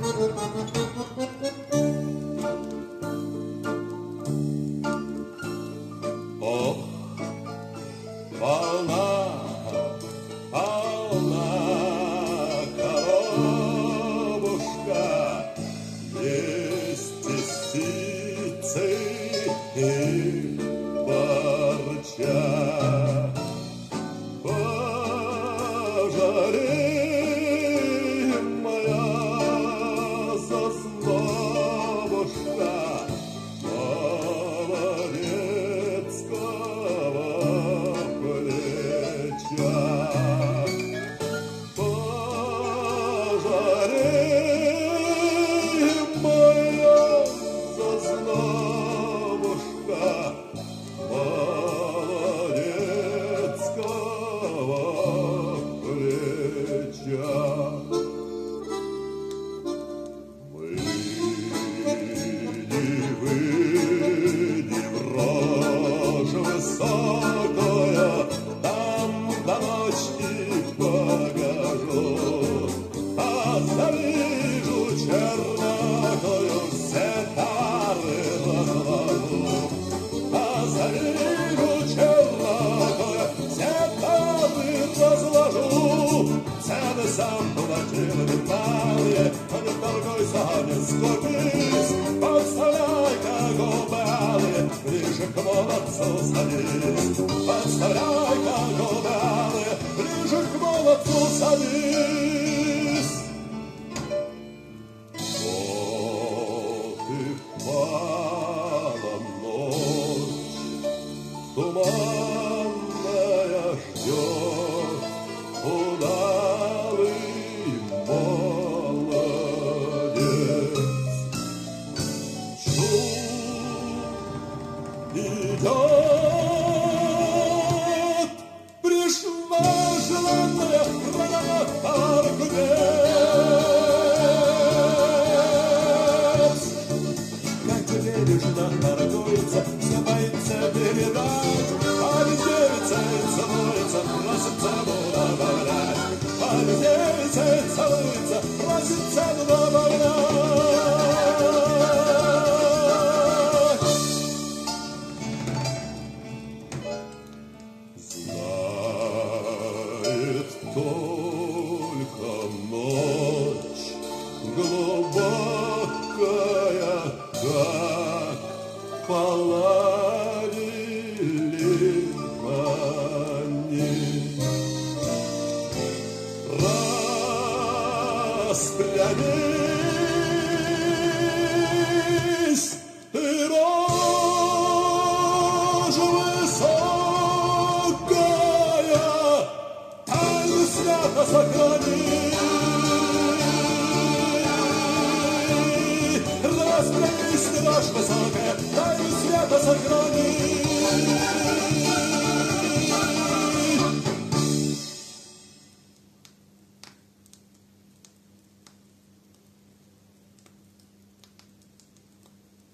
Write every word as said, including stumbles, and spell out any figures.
Ох, полна, полна коробушка, есть и сицы, и парча. Пожалей, моя зазнобушка, молодецкого плеча. Пожалей, моя зазнобушка, молодецкого плеча. Мы не выйдем в рожь высокая, там до ночи погожу, а завижу чернокою все тары разложу, а завижу чернокою все тары разложу. Цены сам платил виталье, а не торгуйся, не скупись, подставляй-ка губы алые, ближе к молодцу садись, подставляй-ка губы алые, ближе к молодцу садись. Вот и впала ночь, туманная ждет удалый молодец. Шум идет, пришла желанная Аркудец. Как бережно торгуется, все боится передать, а ведь девица целуется, просит цену добавлять, а ведь девица целуется, просит цену добавлять. Знает только ночь глубокая, как поларили они. Распрямись, ты рожь высокая, тайну свято сохрани. Распрямись, ты рожь высокая, тайну свято сохрани.